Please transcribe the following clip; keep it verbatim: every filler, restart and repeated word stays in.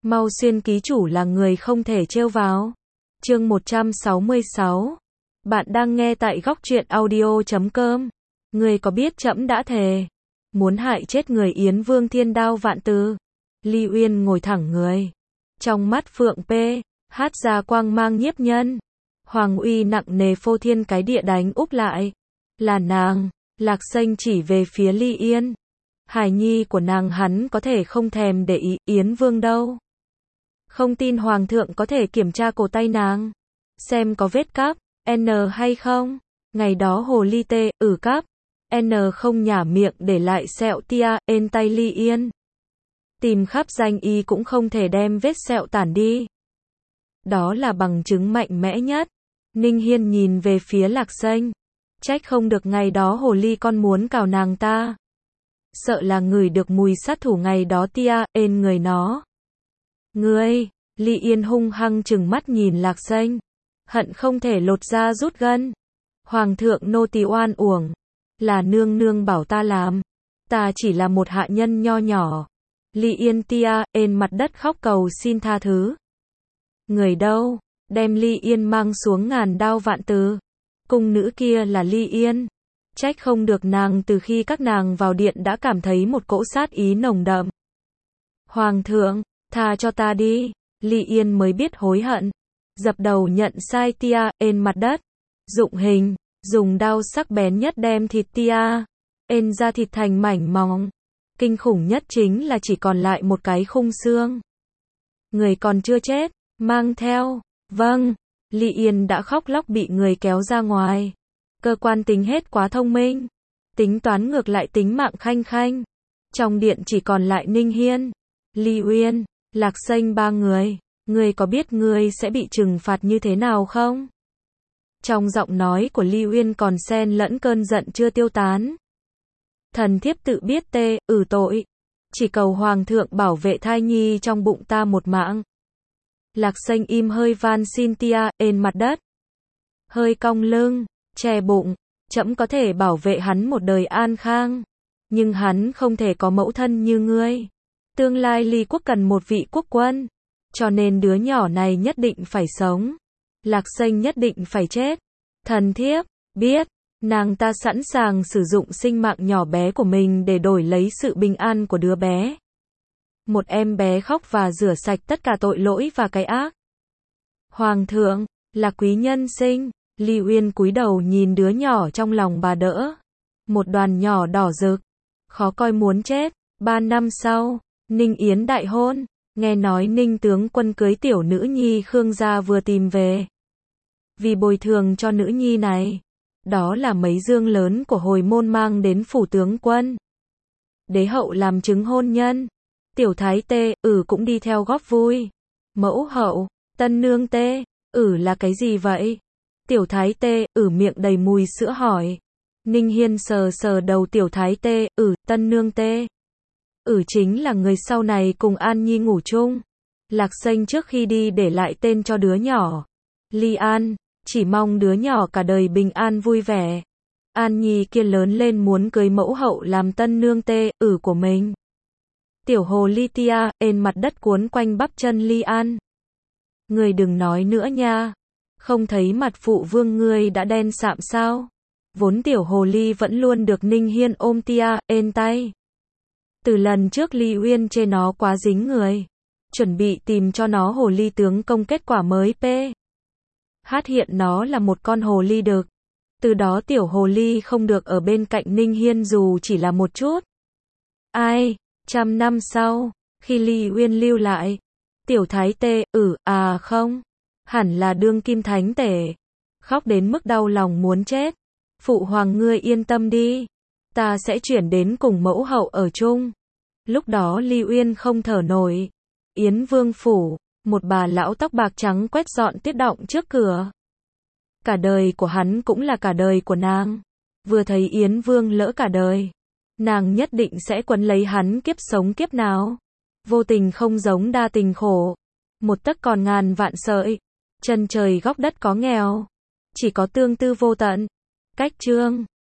Mau xuyên ký chủ là người không thể trêu vào. Chương một trăm sáu mươi sáu. Bạn đang nghe tại góc truyện audio chấm com. Ngươi có biết trẫm đã thề muốn hại chết người Yến Vương thiên đao vạn từ. Ly Uyên ngồi thẳng người. Trong mắt Phượng P. hát ra quang mang nhiếp nhân. Hoàng uy nặng nề phô thiên cái địa đánh úp lại. Là nàng. Lạc Xanh chỉ về phía Ly Yên. Hài nhi của nàng hắn có thể không thèm để ý Yến Vương đâu. Không tin Hoàng thượng có thể kiểm tra cổ tay nàng. Xem có vết cắp, N hay không. Ngày đó hồ ly tê, ử cắp. N không nhả miệng để lại sẹo tia, ên tay Ly Yên. Tìm khắp danh y cũng không thể đem vết sẹo tản đi. Đó là bằng chứng mạnh mẽ nhất. Ninh Hiên nhìn về phía Lạc Xanh. Trách không được ngày đó hồ ly con muốn cào nàng ta. Sợ là ngửi được mùi sát thủ ngày đó tia, ên người nó. Ngươi, Ly Yên hung hăng trừng mắt nhìn Lạc Xanh. Hận không thể lột da rút gân. Hoàng thượng nô tỳ oan uổng. Là nương nương bảo ta làm. Ta chỉ là một hạ nhân nho nhỏ. Ly Yên tia, ên mặt đất khóc cầu xin tha thứ. Người đâu, đem Ly Yên mang xuống ngàn đao vạn từ. Cung nữ kia là Ly Yên. Trách không được nàng từ khi các nàng vào điện đã cảm thấy một cỗ sát ý nồng đậm. Hoàng thượng, tha cho ta đi. Ly Yên mới biết hối hận. Dập đầu nhận sai tia, ên mặt đất. Dụng hình, dùng đao sắc bén nhất đem thịt tia, ên ra thịt thành mảnh mỏng. Kinh khủng nhất chính là chỉ còn lại một cái khung xương. Người còn chưa chết, mang theo. Vâng, Ly Yên đã khóc lóc bị người kéo ra ngoài. Cơ quan tính hết quá thông minh. Tính toán ngược lại tính mạng Khanh Khanh. Trong điện chỉ còn lại Ninh Hiên, Ly Uyên, Lạc Xanh ba người. Ngươi có biết ngươi sẽ bị trừng phạt như thế nào không? Trong giọng nói của Ly Uyên còn xen lẫn cơn giận chưa tiêu tán. Thần thiếp tự biết tê, ử tội. Chỉ cầu Hoàng thượng bảo vệ thai nhi trong bụng ta một mạng. Lạc Xanh im hơi van xin tia, ên mặt đất. Hơi cong lưng, che bụng. Trẫm có thể bảo vệ hắn một đời an khang. Nhưng hắn không thể có mẫu thân như ngươi. Tương lai Ly quốc cần một vị quốc quân. Cho nên đứa nhỏ này nhất định phải sống. Lạc Xanh nhất định phải chết. Thần thiếp biết, nàng ta sẵn sàng sử dụng sinh mạng nhỏ bé của mình để đổi lấy sự bình an của đứa bé. Một em bé khóc và rửa sạch tất cả tội lỗi và cái ác. Hoàng thượng, là quý nhân sinh. Ly Uyên cúi đầu nhìn đứa nhỏ trong lòng bà đỡ. Một đoàn nhỏ đỏ rực. Khó coi muốn chết. Ba năm sau, Ninh Yến đại hôn. Nghe nói Ninh tướng quân cưới tiểu nữ nhi Khương gia vừa tìm về. Vì bồi thường cho nữ nhi này. Đó là mấy dương lớn của hồi môn mang đến phủ tướng quân. Đế hậu làm chứng hôn nhân. Tiểu thái tê, ử cũng đi theo góp vui. Mẫu hậu, tân nương tê, ử là cái gì vậy? Tiểu thái tê, ử miệng đầy mùi sữa hỏi. Ninh Hiên sờ sờ đầu tiểu thái tê, ử, tân nương tê. Ử chính là người sau này cùng An Nhi ngủ chung. Lạc Xanh trước khi đi để lại tên cho đứa nhỏ. Ly An, chỉ mong đứa nhỏ cả đời bình an vui vẻ. An Nhi kia lớn lên muốn cưới mẫu hậu làm tân nương tê, ử của mình. Tiểu hồ ly tia, ên mặt đất cuốn quanh bắp chân Ly An. Người đừng nói nữa nha. Không thấy mặt phụ vương ngươi đã đen sạm sao? Vốn tiểu hồ ly vẫn luôn được Ninh Hiên ôm tia, ên tay. Từ lần trước Ly Uyên chê nó quá dính người. Chuẩn bị tìm cho nó hồ ly tướng công kết quả mới p. Hát hiện nó là một con hồ ly đực. Từ đó tiểu hồ ly không được ở bên cạnh Ninh Hiên dù chỉ là một chút. Ai, trăm năm sau, khi Ly Uyên lưu lại. Tiểu thái tê, ử, à không. Hẳn là đương kim thánh tể. Khóc đến mức đau lòng muốn chết. Phụ hoàng ngươi yên tâm đi. Ta sẽ chuyển đến cùng mẫu hậu ở chung. Lúc đó Ly Uyên không thở nổi. Yến Vương phủ, một bà lão tóc bạc trắng quét dọn tiết động trước cửa. Cả đời của hắn cũng là cả đời của nàng. Vừa thấy Yến Vương lỡ cả đời, nàng nhất định sẽ quấn lấy hắn kiếp sống kiếp nào. Vô tình không giống đa tình khổ. Một tấc còn ngàn vạn sợi. Chân trời góc đất có nghèo. Chỉ có tương tư vô tận. Cách chương